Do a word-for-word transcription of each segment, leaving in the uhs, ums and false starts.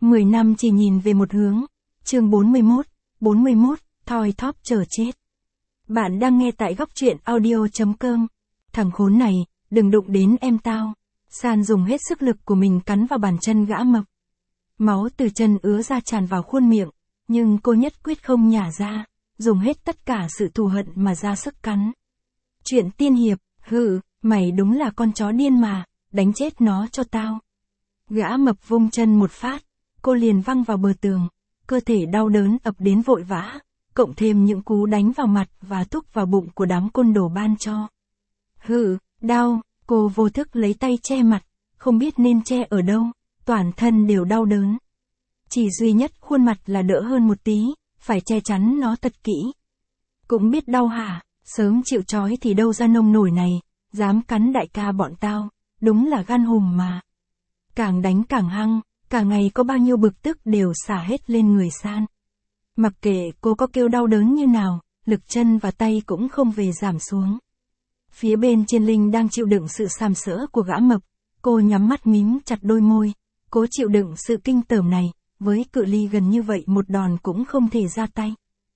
mười năm chỉ nhìn về một hướng. Chương bốn mươi mốt, bốn mươi mốt, thoi thóp chờ chết. Bạn đang nghe tại góc truyện audio chấm com. Thằng khốn này, đừng đụng đến em tao. San dùng hết sức lực của mình cắn vào bàn chân gã mập. Máu từ chân ứa ra tràn vào khuôn miệng, nhưng cô nhất quyết không nhả ra, dùng hết tất cả sự thù hận mà ra sức cắn. Chuyện tiên hiệp, hừ, mày đúng là con chó điên mà, đánh chết nó cho tao. Gã mập vung chân một phát, cô liền văng vào bờ tường, cơ thể đau đớn ập đến vội vã, cộng thêm những cú đánh vào mặt và thúc vào bụng của đám côn đồ ban cho. Hừ, đau, cô vô thức lấy tay che mặt, không biết nên che ở đâu, toàn thân đều đau đớn. Chỉ duy nhất khuôn mặt là đỡ hơn một tí, phải che chắn nó thật kỹ. Cũng biết đau hả, sớm chịu trói thì đâu ra nông nổi này, dám cắn đại ca bọn tao, đúng là gan hùm mà. Càng đánh càng hăng, cả ngày có bao nhiêu bực tức đều xả hết lên người San. Mặc kệ cô có kêu đau đớn như nào, lực chân và tay cũng không về giảm xuống. Phía bên trên Linh đang chịu đựng sự sàm sỡ của gã mập, cô nhắm mắt mím chặt đôi môi, cố chịu đựng sự kinh tởm này, với cự ly gần như vậy một đòn cũng không thể ra tay.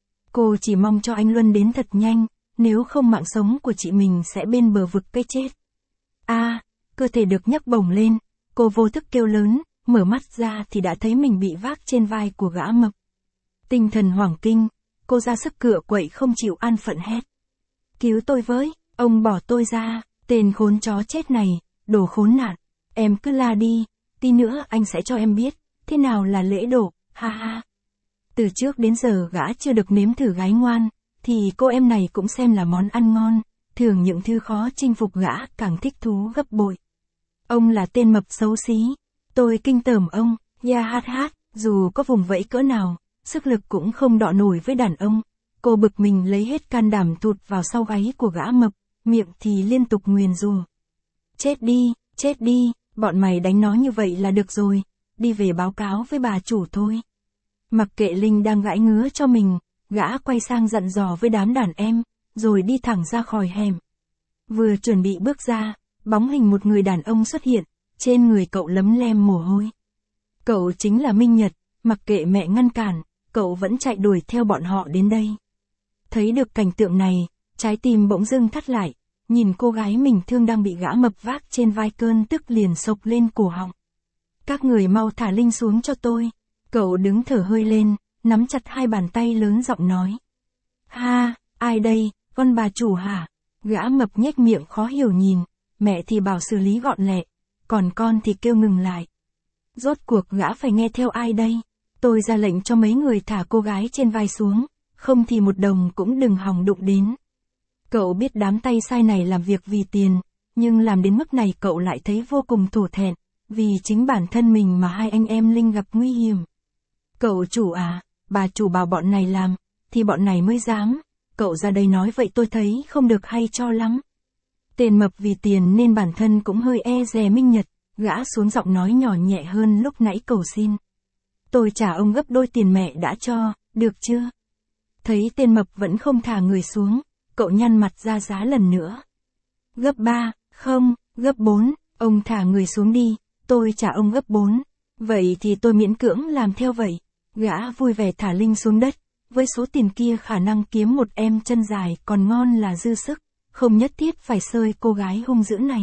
Cô chỉ mong cho anh Luân đến thật nhanh, nếu không mạng sống của chị mình sẽ bên bờ vực cái chết. A, à, cơ thể được nhấc bổng lên, cô vô thức kêu lớn, mở mắt ra thì đã thấy mình bị vác trên vai của gã mập. Tinh thần hoảng kinh, cô ra sức cựa quậy không chịu an phận hét. Cứu tôi với, ông bỏ tôi ra, tên khốn chó chết này, đồ khốn nạn, em cứ la đi, tí nữa anh sẽ cho em biết, thế nào là lễ độ, ha ha. Từ trước đến giờ gã chưa được nếm thử gái ngoan, thì cô em này cũng xem là món ăn ngon, thường những thứ khó chinh phục gã càng thích thú gấp bội. Ông là tên mập xấu xí, tôi kinh tởm ông, ya hát hát, dù có vùng vẫy cỡ nào, sức lực cũng không đọ nổi với đàn ông. Cô bực mình lấy hết can đảm thụt vào sau gáy của gã mập, miệng thì liên tục nguyền rủa. Chết đi, chết đi, bọn mày đánh nó như vậy là được rồi, đi về báo cáo với bà chủ thôi. Mặc kệ Linh đang gãi ngứa cho mình, gã quay sang dặn dò với đám đàn em, rồi đi thẳng ra khỏi hẻm. Vừa chuẩn bị bước ra, bóng hình một người đàn ông xuất hiện, trên người cậu lấm lem mồ hôi. Cậu chính là Minh Nhật, mặc kệ mẹ ngăn cản, cậu vẫn chạy đuổi theo bọn họ đến đây. Thấy được cảnh tượng này, trái tim bỗng dưng thắt lại, nhìn cô gái mình thương đang bị gã mập vác trên vai, cơn tức liền sộc lên cổ họng. Các người mau thả Linh xuống cho tôi. Cậu đứng thở hơi lên, nắm chặt hai bàn tay lớn giọng nói. Ha, ai đây, con bà chủ hả? Gã mập nhếch miệng khó hiểu nhìn, mẹ thì bảo xử lý gọn lẹ, còn con thì kêu ngừng lại. Rốt cuộc gã phải nghe theo ai đây? Tôi ra lệnh cho mấy người thả cô gái trên vai xuống, không thì một đồng cũng đừng hòng đụng đến. Cậu biết đám tay sai này làm việc vì tiền, nhưng làm đến mức này cậu lại thấy vô cùng thổ thẹn, vì chính bản thân mình mà hai anh em Linh gặp nguy hiểm. Cậu chủ à, bà chủ bảo bọn này làm, thì bọn này mới dám, cậu ra đây nói vậy tôi thấy không được hay cho lắm. Tên mập vì tiền nên bản thân cũng hơi e dè Minh Nhật, gã xuống giọng nói nhỏ nhẹ hơn lúc nãy cầu xin. Tôi trả ông gấp đôi tiền mẹ đã cho, được chưa? Thấy tên mập vẫn không thả người xuống, cậu nhăn mặt ra giá lần nữa. Gấp ba, không, gấp bốn, ông thả người xuống đi, tôi trả ông gấp bốn. Vậy thì tôi miễn cưỡng làm theo vậy. Gã vui vẻ thả Linh xuống đất, với số tiền kia khả năng kiếm một em chân dài còn ngon là dư sức, không nhất thiết phải xơi cô gái hung dữ này.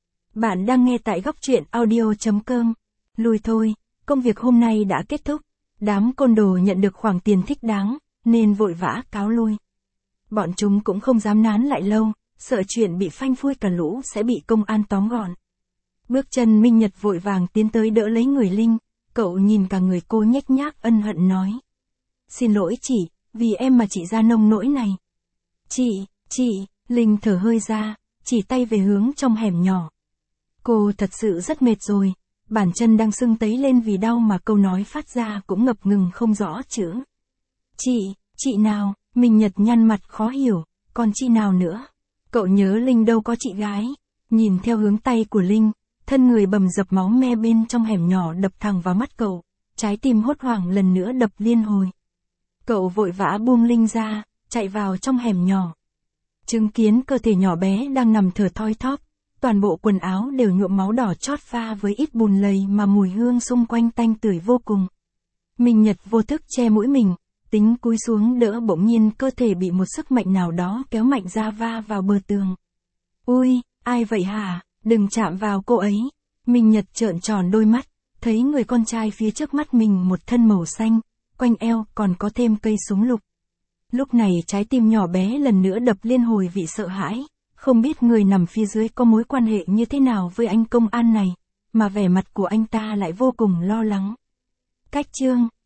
Bạn đang nghe tại góc truyện audio chấm com. Lui thôi, công việc hôm nay đã kết thúc, đám côn đồ nhận được khoản tiền thích đáng, nên vội vã cáo lui. Bọn chúng cũng không dám nán lại lâu, sợ chuyện bị phanh phui cả lũ sẽ bị công an tóm gọn. Bước chân Minh Nhật vội vàng tiến tới đỡ lấy người Linh, cậu nhìn cả người cô nhếch nhác ân hận nói. Xin lỗi chị, vì em mà chị ra nông nỗi này. Chị, chị, Linh thở hơi ra, chỉ tay về hướng trong hẻm nhỏ. Cô thật sự rất mệt rồi, bàn chân đang sưng tấy lên vì đau mà câu nói phát ra cũng ngập ngừng không rõ chữ. Chị, chị nào, Minh Nhật nhăn mặt khó hiểu, còn chị nào nữa? Cậu nhớ Linh đâu có chị gái, nhìn theo hướng tay của Linh. Thân người bầm dập máu me bên trong hẻm nhỏ đập thẳng vào mắt cậu, trái tim hốt hoảng lần nữa đập liên hồi. Cậu vội vã buông Linh ra, chạy vào trong hẻm nhỏ. Chứng kiến cơ thể nhỏ bé đang nằm thở thoi thóp, toàn bộ quần áo đều nhuộm máu đỏ chót pha với ít bùn lầy mà mùi hương xung quanh tanh tưởi vô cùng. Minh Nhật vô thức che mũi mình, tính cúi xuống đỡ bỗng nhiên cơ thể bị một sức mạnh nào đó kéo mạnh ra va vào bờ tường. Ui, ai vậy hả, đừng chạm vào cô ấy. Minh Nhật trợn tròn đôi mắt, thấy người con trai phía trước mắt mình một thân màu xanh, quanh eo còn có thêm cây súng lục. Lúc này trái tim nhỏ bé lần nữa đập liên hồi vị sợ hãi, không biết người nằm phía dưới có mối quan hệ như thế nào với anh công an này, mà vẻ mặt của anh ta lại vô cùng lo lắng. Cách chương